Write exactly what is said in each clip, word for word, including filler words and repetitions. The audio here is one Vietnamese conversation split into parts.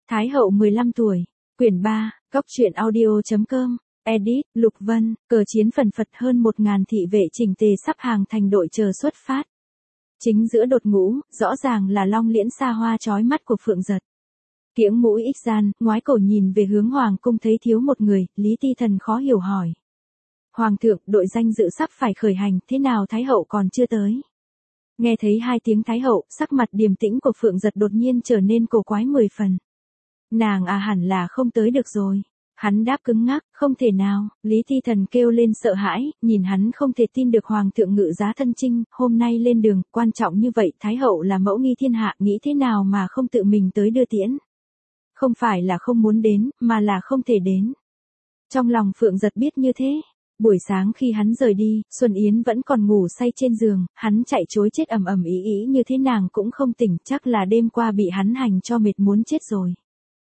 Thái hậu mười lăm tuổi, quyển ba, góc truyện audio.com, edit, Lục Vân, cờ chiến phần phật hơn một ngàn thị vệ chỉnh tề sắp hàng thành đội chờ xuất phát. Chính giữa đột ngũ, rõ ràng là long liễn xa hoa chói mắt của Phượng Giật. Kiễng mũi ích gian, ngoái cổ nhìn về hướng hoàng cung thấy thiếu một người, Lý Ti Thần khó hiểu hỏi. Hoàng thượng, đội danh dự sắp phải khởi hành, thế nào Thái hậu còn chưa tới? Nghe thấy hai tiếng Thái hậu, sắc mặt điềm tĩnh của Phượng Giật đột nhiên trở nên cổ quái mười phần. Nàng à hẳn là không tới được rồi. Hắn đáp cứng ngắc, không thể nào, Lý Ti Thần kêu lên sợ hãi, nhìn hắn không thể tin được Hoàng thượng ngự giá thân chinh, hôm nay lên đường, quan trọng như vậy, Thái hậu là mẫu nghi thiên hạ, nghĩ thế nào mà không tự mình tới đưa tiễn. Không phải là không muốn đến, mà là không thể đến. Trong lòng Phượng Giật biết như thế. Buổi sáng khi hắn rời đi, Xuân Yến vẫn còn ngủ say trên giường, hắn chạy trối chết ầm ầm ý ý như thế nàng cũng không tỉnh, chắc là đêm qua bị hắn hành cho mệt muốn chết rồi.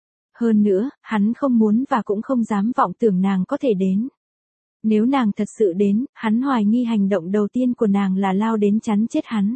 Hơn nữa, hắn không muốn và cũng không dám vọng tưởng nàng có thể đến. Nếu nàng thật sự đến, hắn hoài nghi hành động đầu tiên của nàng là lao đến chắn chết hắn.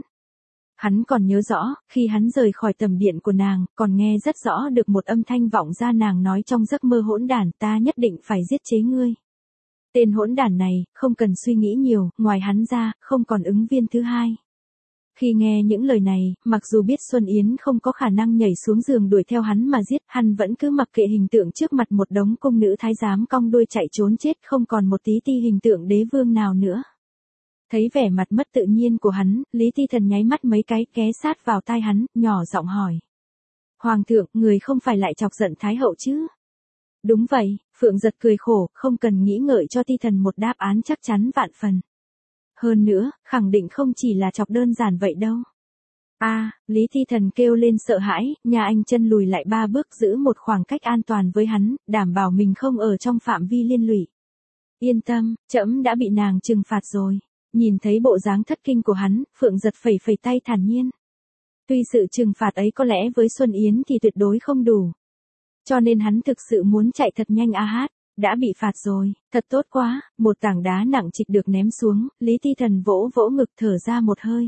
Hắn còn nhớ rõ, khi hắn rời khỏi tầm điện của nàng, còn nghe rất rõ được một âm thanh vọng ra nàng nói trong giấc mơ hỗn đản, ta nhất định phải giết chế ngươi. Tên hỗn đản này, không cần suy nghĩ nhiều, ngoài hắn ra, không còn ứng viên thứ hai. Khi nghe những lời này, mặc dù biết Xuân Yến không có khả năng nhảy xuống giường đuổi theo hắn mà giết, hắn vẫn cứ mặc kệ hình tượng trước mặt một đống cung nữ thái giám cong đuôi chạy trốn chết, không còn một tí ti hình tượng đế vương nào nữa. Thấy vẻ mặt mất tự nhiên của hắn, Lý Ti Thần nháy mắt mấy cái ghé sát vào tai hắn, nhỏ giọng hỏi. Hoàng thượng, người không phải lại chọc giận Thái hậu chứ? Đúng vậy, Phượng Giật cười khổ, không cần nghĩ ngợi cho Ti Thần một đáp án chắc chắn vạn phần. Hơn nữa, khẳng định không chỉ là chọc đơn giản vậy đâu. A, à, Lý Ti Thần kêu lên sợ hãi, nhà anh chân lùi lại ba bước giữ một khoảng cách an toàn với hắn, đảm bảo mình không ở trong phạm vi liên lụy. Yên tâm, trẫm đã bị nàng trừng phạt rồi. Nhìn thấy bộ dáng thất kinh của hắn, Phượng Giật phẩy phẩy tay thản nhiên. Tuy sự trừng phạt ấy có lẽ với Xuân Yến thì tuyệt đối không đủ. Cho nên hắn thực sự muốn chạy thật nhanh a hát, đã bị phạt rồi, thật tốt quá, một tảng đá nặng trịch được ném xuống, Lý Ti Thần vỗ vỗ ngực thở ra một hơi.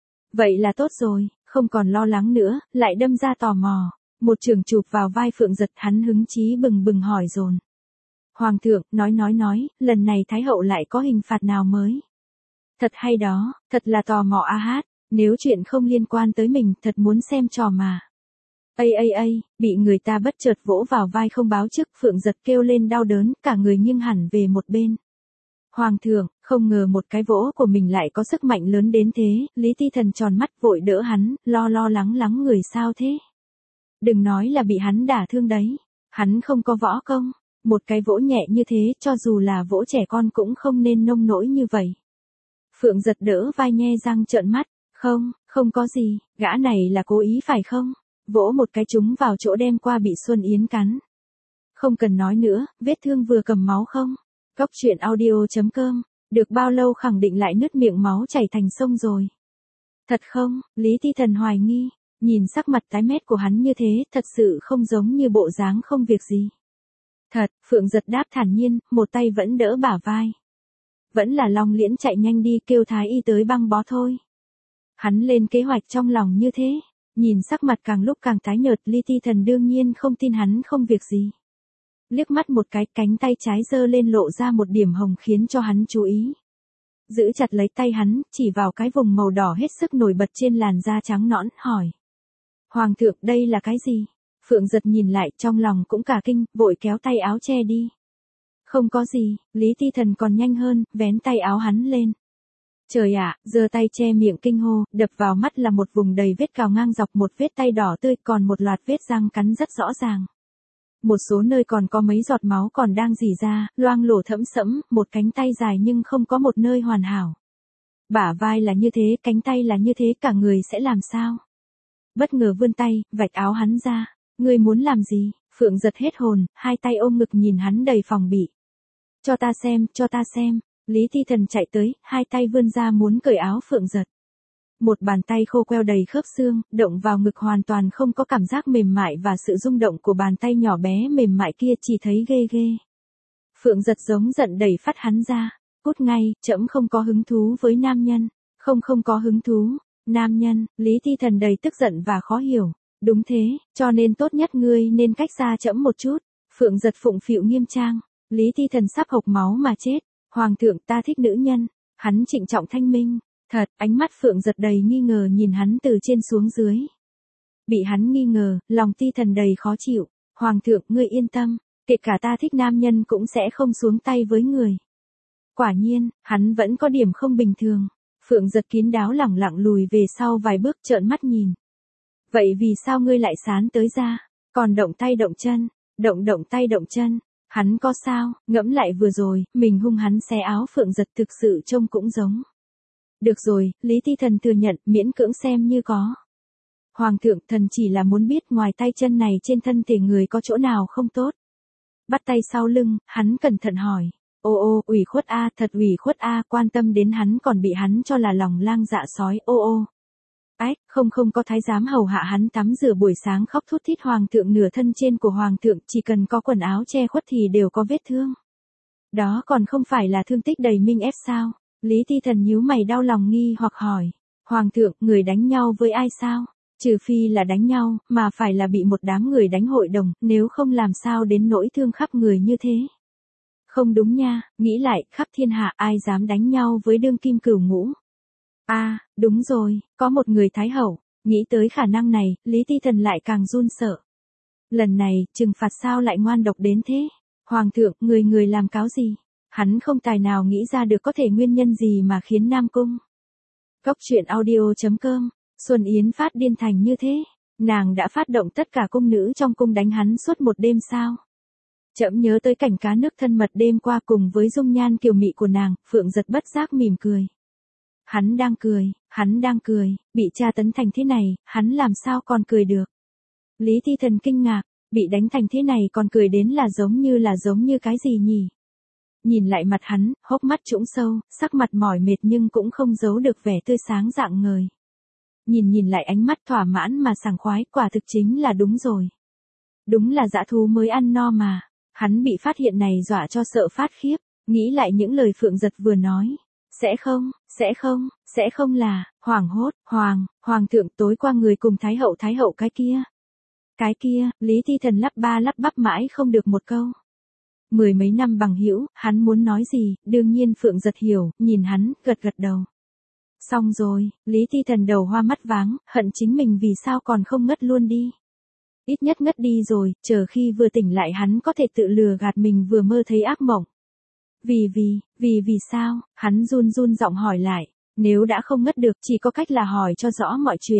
Vậy là tốt rồi, không còn lo lắng nữa, lại đâm ra tò mò, một trường chụp vào vai Phượng Giật hắn hứng chí bừng bừng hỏi dồn. Hoàng thượng, nói nói nói, lần này Thái hậu lại có hình phạt nào mới? Thật hay đó, thật là tò mò a hát, nếu chuyện không liên quan tới mình thật muốn xem trò mà. Ây ây ây, bị người ta bất chợt vỗ vào vai không báo trước, Phượng Giật kêu lên đau đớn, cả người nghiêng hẳn về một bên. Hoàng thượng, không ngờ một cái vỗ của mình lại có sức mạnh lớn đến thế, Lý Ti Thần tròn mắt vội đỡ hắn, lo lo lắng lắng người sao thế? Đừng nói là bị hắn đả thương đấy, hắn không có võ công, một cái vỗ nhẹ như thế, cho dù là vỗ trẻ con cũng không nên nông nỗi như vậy. Phượng Giật đỡ vai nhe răng trợn mắt, không, không có gì, gã này là cố ý phải không? Vỗ một cái trúng vào chỗ đêm qua bị Xuân Yến cắn. Không cần nói nữa, vết thương vừa cầm máu không? Góc truyện audio.com, được bao lâu khẳng định lại nứt miệng máu chảy thành sông rồi. Thật không, Lý Ti Thần hoài nghi, nhìn sắc mặt tái mét của hắn như thế, thật sự không giống như bộ dáng không việc gì. Thật, Phượng Giật đáp thản nhiên, một tay vẫn đỡ bả vai. Vẫn là Long Liễn chạy nhanh đi kêu thái y tới băng bó thôi. Hắn lên kế hoạch trong lòng như thế. Nhìn sắc mặt càng lúc càng tái nhợt, Lý Ti Thần đương nhiên không tin hắn không việc gì. Liếc mắt một cái, cánh tay trái giơ lên lộ ra một điểm hồng khiến cho hắn chú ý. Giữ chặt lấy tay hắn, chỉ vào cái vùng màu đỏ hết sức nổi bật trên làn da trắng nõn, hỏi. Hoàng thượng, đây là cái gì? Phượng Giật nhìn lại, trong lòng cũng cả kinh, vội kéo tay áo che đi. Không có gì, Lý Ti Thần còn nhanh hơn, vén tay áo hắn lên. Trời ạ, giơ tay che miệng kinh hô, đập vào mắt là một vùng đầy vết cào ngang dọc, một vết tay đỏ tươi, còn một loạt vết răng cắn rất rõ ràng. Một số nơi còn có mấy giọt máu còn đang rỉ ra, loang lổ thẫm sẫm, một cánh tay dài nhưng không có một nơi hoàn hảo. Bả vai là như thế, cánh tay là như thế, cả người sẽ làm sao? Bất ngờ vươn tay, vạch áo hắn ra. Ngươi muốn làm gì? Phượng Giật hết hồn, hai tay ôm ngực nhìn hắn đầy phòng bị. Cho ta xem, cho ta xem. Lý Ti Thần chạy tới, hai tay vươn ra muốn cởi áo Phượng Giật. Một bàn tay khô queo đầy khớp xương, động vào ngực hoàn toàn không có cảm giác mềm mại và sự rung động của bàn tay nhỏ bé mềm mại kia chỉ thấy ghê ghê. Phượng Giật giống giận đẩy phát hắn ra. Cút ngay, trẫm không có hứng thú với nam nhân. Không không có hứng thú. Nam nhân, Lý Ti Thần đầy tức giận và khó hiểu. Đúng thế, cho nên tốt nhất ngươi nên cách xa trẫm một chút. Phượng Giật phụng phịu nghiêm trang, Lý Ti Thần sắp hộc máu mà chết. Hoàng thượng, ta thích nữ nhân. Hắn trịnh trọng thanh minh. Thật, ánh mắt Phượng Giật đầy nghi ngờ nhìn hắn từ trên xuống dưới. Bị hắn nghi ngờ, lòng Ti Thần đầy khó chịu. Hoàng thượng, ngươi yên tâm, kể cả ta thích nam nhân cũng sẽ không xuống tay với người. Quả nhiên, hắn vẫn có điểm không bình thường. Phượng Giật kín đáo lẳng lặng lùi về sau vài bước trợn mắt nhìn. Vậy vì sao ngươi lại sán tới ra, còn động tay động chân, động động tay động chân, hắn có sao, ngẫm lại vừa rồi, mình hung hắn xé áo Phượng Giật thực sự trông cũng giống. Được rồi, Lý Ti Thần thừa nhận, miễn cưỡng xem như có. Hoàng thượng, thần chỉ là muốn biết ngoài tay chân này trên thân thể người có chỗ nào không tốt. Bắt tay sau lưng, hắn cẩn thận hỏi. Ô ô, ủy khuất a, thật ủy khuất a, quan tâm đến hắn còn bị hắn cho là lòng lang dạ sói, ô ô. Ách, không không có thái giám hầu hạ hắn tắm rửa buổi sáng khóc thút thít. Hoàng thượng, nửa thân trên của hoàng thượng chỉ cần có quần áo che khuất thì đều có vết thương. Đó còn không phải là thương tích đầy minh ép sao? Lý Ti Thần nhíu mày đau lòng nghi hoặc hỏi. Hoàng thượng, người đánh nhau với ai sao? Trừ phi là đánh nhau, mà phải là bị một đám người đánh hội đồng, nếu không làm sao đến nỗi thương khắp người như thế. Không đúng nha, nghĩ lại, khắp thiên hạ ai dám đánh nhau với đương kim cửu ngũ. A, à, đúng rồi, có một người thái hậu. Nghĩ tới khả năng này, Lý Ti Thần lại càng run sợ. Lần này, trừng phạt sao lại ngoan độc đến thế? Hoàng thượng, người người làm cáo gì? Hắn không tài nào nghĩ ra được có thể nguyên nhân gì mà khiến Nam Cung. Cốc truyện audio chấm com, Xuân Yến phát điên thành như thế. Nàng đã phát động tất cả cung nữ trong cung đánh hắn suốt một đêm sao? Trẫm nhớ tới cảnh cá nước thân mật đêm qua cùng với dung nhan kiều mị của nàng, Phượng Giật bất giác mỉm cười. Hắn đang cười, hắn đang cười, bị tra tấn thành thế này, hắn làm sao còn cười được. Lý Ti Thần kinh ngạc, bị đánh thành thế này còn cười đến là giống như là giống như cái gì nhỉ? Nhìn lại mặt hắn, hốc mắt trũng sâu, sắc mặt mỏi mệt nhưng cũng không giấu được vẻ tươi sáng rạng ngời. Nhìn nhìn lại ánh mắt thỏa mãn mà sảng khoái, quả thực chính là đúng rồi. Đúng là dã thú mới ăn no mà. Hắn bị phát hiện này dọa cho sợ phát khiếp, nghĩ lại những lời Phượng Giật vừa nói. Sẽ không, sẽ không, sẽ không là, hoảng hốt, hoàng, hoàng thượng tối qua người cùng thái hậu thái hậu cái kia. Cái kia, Lý Ti Thần lắp ba lắp bắp mãi không được một câu. Mười mấy năm bằng hữu, hắn muốn nói gì, đương nhiên Phượng Giật hiểu, nhìn hắn, gật gật đầu. Xong rồi, Lý Ti Thần đầu hoa mắt váng, hận chính mình vì sao còn không ngất luôn đi. Ít nhất ngất đi rồi, chờ khi vừa tỉnh lại hắn có thể tự lừa gạt mình vừa mơ thấy ác mộng. Vì vì, vì vì sao, hắn run run giọng hỏi lại, nếu đã không ngất được chỉ có cách là hỏi cho rõ mọi chuyện.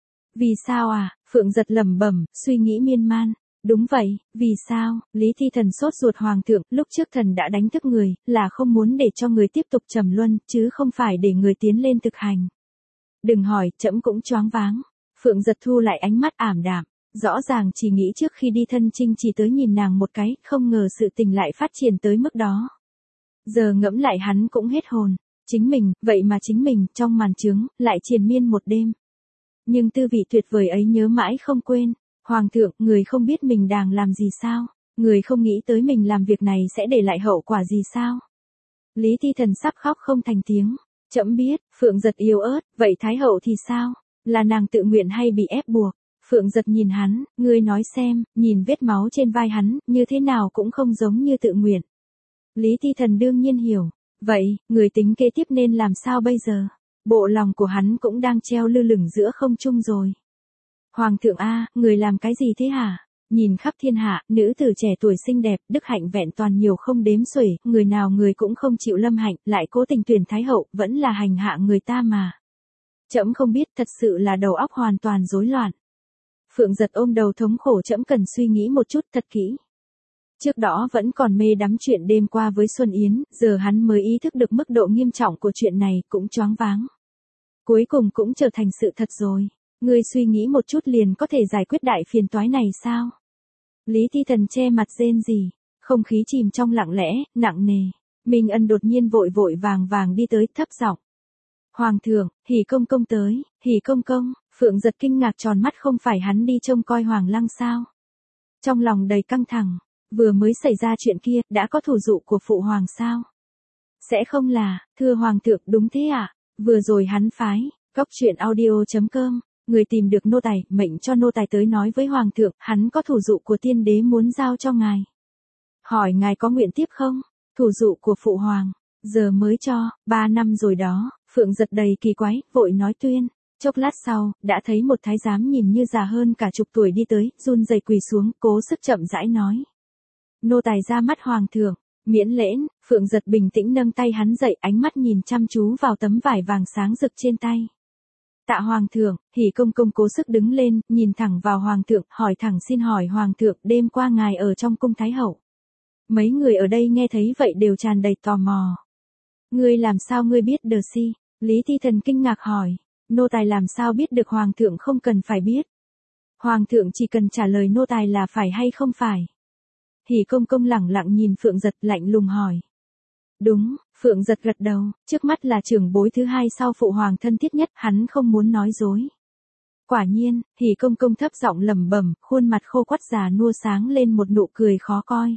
Vì sao à, Phượng Giật lẩm bẩm, suy nghĩ miên man. Đúng vậy, vì sao, Lý Thi Thần sốt ruột hoàng thượng, lúc trước thần đã đánh thức người, là không muốn để cho người tiếp tục trầm luân, chứ không phải để người tiến lên thực hành. Đừng hỏi, trẫm cũng choáng váng. Phượng Giật thu lại ánh mắt ảm đạm, rõ ràng chỉ nghĩ trước khi đi thân chinh chỉ tới nhìn nàng một cái, không ngờ sự tình lại phát triển tới mức đó. Giờ ngẫm lại hắn cũng hết hồn, chính mình, vậy mà chính mình, trong màn trướng, lại triền miên một đêm. Nhưng tư vị tuyệt vời ấy nhớ mãi không quên. Hoàng thượng, người không biết mình đang làm gì sao? Người không nghĩ tới mình làm việc này sẽ để lại hậu quả gì sao? Lý Thi Thần sắp khóc không thành tiếng. Trẫm biết, Phượng Giật yếu ớt, vậy Thái hậu thì sao? Là nàng tự nguyện hay bị ép buộc? Phượng Giật nhìn hắn, ngươi nói xem, nhìn vết máu trên vai hắn, như thế nào cũng không giống như tự nguyện. Lý Thi Thần đương nhiên hiểu. Vậy, người tính kế tiếp nên làm sao bây giờ? Bộ lòng của hắn cũng đang treo lơ lửng giữa không trung rồi. Hoàng thượng A, người làm cái gì thế hả? Nhìn khắp thiên hạ, nữ tử trẻ tuổi xinh đẹp, đức hạnh vẹn toàn nhiều không đếm xuể, người nào người cũng không chịu lâm hạnh, lại cố tình tuyển thái hậu, vẫn là hành hạ người ta mà. Trẫm không biết, thật sự là đầu óc hoàn toàn rối loạn. Phượng Giật ôm đầu thống khổ, trẫm cần suy nghĩ một chút thật kỹ. Trước đó vẫn còn mê đắm chuyện đêm qua với Xuân Yến, giờ hắn mới ý thức được mức độ nghiêm trọng của chuyện này, cũng choáng váng. Cuối cùng cũng trở thành sự thật rồi. Ngươi suy nghĩ một chút liền có thể giải quyết đại phiền toái này sao? Lý Thi Thần che mặt rên rỉ, không khí chìm trong lặng lẽ, nặng nề. Minh Ân đột nhiên vội vội vàng vàng đi tới, thấp giọng. Hoàng thượng, Hỉ công công tới, Hỉ công công. Phượng Giật kinh ngạc tròn mắt, không phải hắn đi trông coi Hoàng lăng sao? Trong lòng đầy căng thẳng, vừa mới xảy ra chuyện kia, đã có thủ dụ của phụ hoàng sao? Sẽ không là, thưa Hoàng thượng, đúng thế ạ, à? Vừa rồi hắn phái, cốc truyện audio chấm com Người tìm được nô tài, mệnh cho nô tài tới nói với hoàng thượng, hắn có thủ dụ của tiên đế muốn giao cho ngài. Hỏi ngài có nguyện tiếp không? Thủ dụ của phụ hoàng, giờ mới cho, ba năm rồi đó. Phượng Giật đầy kỳ quái, vội nói tuyên. Chốc lát sau, đã thấy một thái giám nhìn như già hơn cả chục tuổi đi tới, run rẩy quỳ xuống, cố sức chậm rãi nói. Nô tài ra mắt hoàng thượng, miễn lễn. Phượng Giật bình tĩnh nâng tay hắn dậy, ánh mắt nhìn chăm chú vào tấm vải vàng sáng rực trên tay. Tạ hoàng thượng. Hỉ công công cố sức đứng lên, nhìn thẳng vào hoàng thượng, hỏi thẳng xin hỏi hoàng thượng, đêm qua ngài ở trong cung thái hậu. Mấy người ở đây nghe thấy vậy đều tràn đầy tò mò. Ngươi làm sao ngươi biết đờ si? Lý Thi Thần kinh ngạc hỏi. Nô tài làm sao biết được hoàng thượng không cần phải biết. Hoàng thượng chỉ cần trả lời nô tài là phải hay không phải. Hỉ công công lẳng lặng nhìn Phượng Giật lạnh lùng hỏi. Đúng, Phượng Giật gật đầu, trước mắt là trưởng bối thứ hai sau phụ hoàng thân thiết nhất, hắn không muốn nói dối. Quả nhiên, Hỉ công công thấp giọng lẩm bẩm, khuôn mặt khô quắt già nua sáng lên một nụ cười khó coi.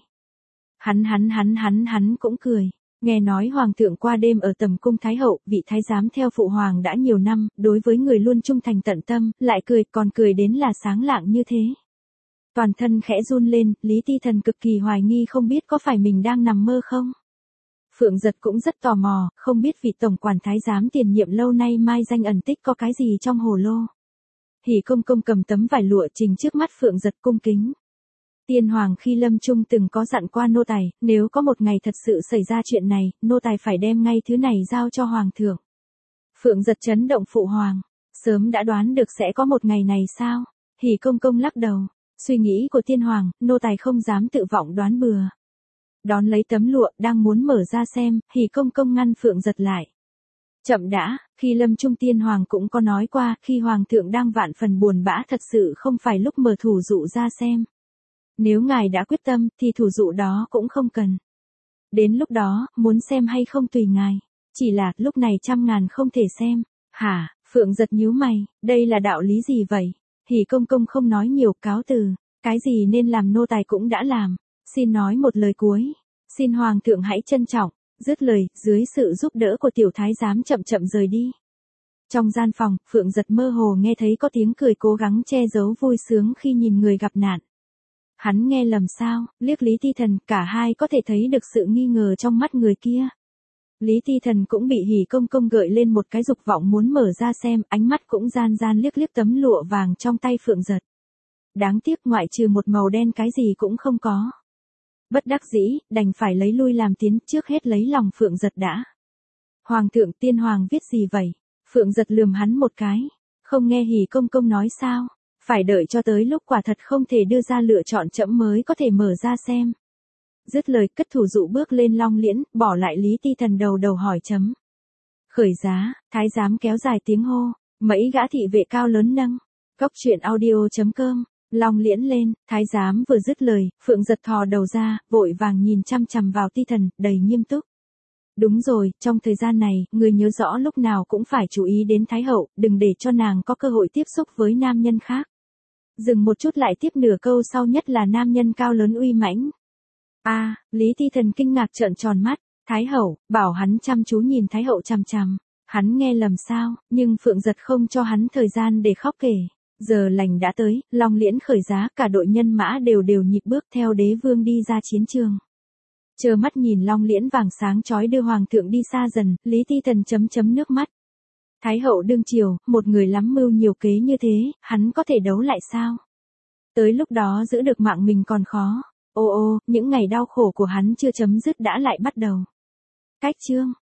Hắn hắn hắn hắn hắn cũng cười. Nghe nói hoàng thượng qua đêm ở tầm cung thái hậu, vị thái giám theo phụ hoàng đã nhiều năm, đối với người luôn trung thành tận tâm, lại cười, còn cười đến là sáng lạng như thế. Toàn thân khẽ run lên, Lý Ti Thần cực kỳ hoài nghi không biết có phải mình đang nằm mơ không. Phượng Giật cũng rất tò mò, không biết vị tổng quản thái giám tiền nhiệm lâu nay mai danh ẩn tích có cái gì trong hồ lô. Hỉ công công cầm tấm vải lụa trình trước mắt Phượng Giật cung kính. Tiên hoàng khi lâm chung từng có dặn qua nô tài, nếu có một ngày thật sự xảy ra chuyện này, nô tài phải đem ngay thứ này giao cho hoàng thượng. Phượng Giật chấn động phụ hoàng, sớm đã đoán được sẽ có một ngày này sao? Hỉ công công lắc đầu, suy nghĩ của tiên hoàng, nô tài không dám tự vọng đoán bừa. Đón lấy tấm lụa, đang muốn mở ra xem, Hỉ công công ngăn Phượng Giật lại. Chậm đã, khi lâm chung tiên hoàng cũng có nói qua, khi hoàng thượng đang vạn phần buồn bã thật sự không phải lúc mở thủ dụ ra xem. Nếu ngài đã quyết tâm, thì thủ dụ đó cũng không cần. Đến lúc đó, muốn xem hay không tùy ngài. Chỉ là, lúc này trăm ngàn không thể xem. Hả, Phượng Giật nhíu mày, đây là đạo lý gì vậy? Hỉ công công không nói nhiều, cáo từ. Cái gì nên làm nô tài cũng đã làm. Xin nói một lời cuối. Xin hoàng thượng hãy trân trọng. Dứt lời, dưới sự giúp đỡ của tiểu thái giám chậm chậm rời đi. Trong gian phòng, Phượng Giật mơ hồ nghe thấy có tiếng cười cố gắng che giấu vui sướng khi nhìn người gặp nạn. Hắn nghe lầm sao, liếc Lý Ti Thần, cả hai có thể thấy được sự nghi ngờ trong mắt người kia. Lý Ti Thần cũng bị Hỉ công công gợi lên một cái dục vọng muốn mở ra xem, ánh mắt cũng gian gian liếc liếc tấm lụa vàng trong tay Phượng Giật. Đáng tiếc ngoại trừ một màu đen cái gì cũng không có. Bất đắc dĩ, đành phải lấy lui làm tiến, trước hết lấy lòng Phượng Giật đã. Hoàng thượng, tiên hoàng viết gì vậy? Phượng Giật lườm hắn một cái. Không nghe Hỉ công công nói sao? Phải đợi cho tới lúc quả thật không thể đưa ra lựa chọn chậm mới có thể mở ra xem. Dứt lời cất thủ dụ bước lên long liễn, bỏ lại Lý Ti Thần đầu đầu hỏi chấm. Khởi giá, thái giám kéo dài tiếng hô, mấy gã thị vệ cao lớn nâng. Góc truyện audio chấm com, long liễn lên, thái giám vừa dứt lời, Phượng Giật thò đầu ra, vội vàng nhìn chăm chằm vào Ti Thần, đầy nghiêm túc. Đúng rồi, trong thời gian này, người nhớ rõ lúc nào cũng phải chú ý đến Thái Hậu, đừng để cho nàng có cơ hội tiếp xúc với nam nhân khác. Dừng một chút lại tiếp nửa câu sau, nhất là nam nhân cao lớn uy mãnh. A, à, Lý Ti Thần kinh ngạc trợn tròn mắt, Thái Hậu, bảo hắn chăm chú nhìn Thái Hậu chằm chằm. Hắn nghe lầm sao, nhưng Phượng Giật không cho hắn thời gian để khóc kể. Giờ lành đã tới, long liễn khởi giá, cả đội nhân mã đều đều nhịp bước theo đế vương đi ra chiến trường. Chờ mắt nhìn long liễn vàng sáng chói đưa hoàng thượng đi xa dần, Lý Ti Thần chấm chấm nước mắt. Thái hậu đương triều, một người lắm mưu nhiều kế như thế, hắn có thể đấu lại sao? Tới lúc đó giữ được mạng mình còn khó. Ô ô, những ngày đau khổ của hắn chưa chấm dứt đã lại bắt đầu. Cách chương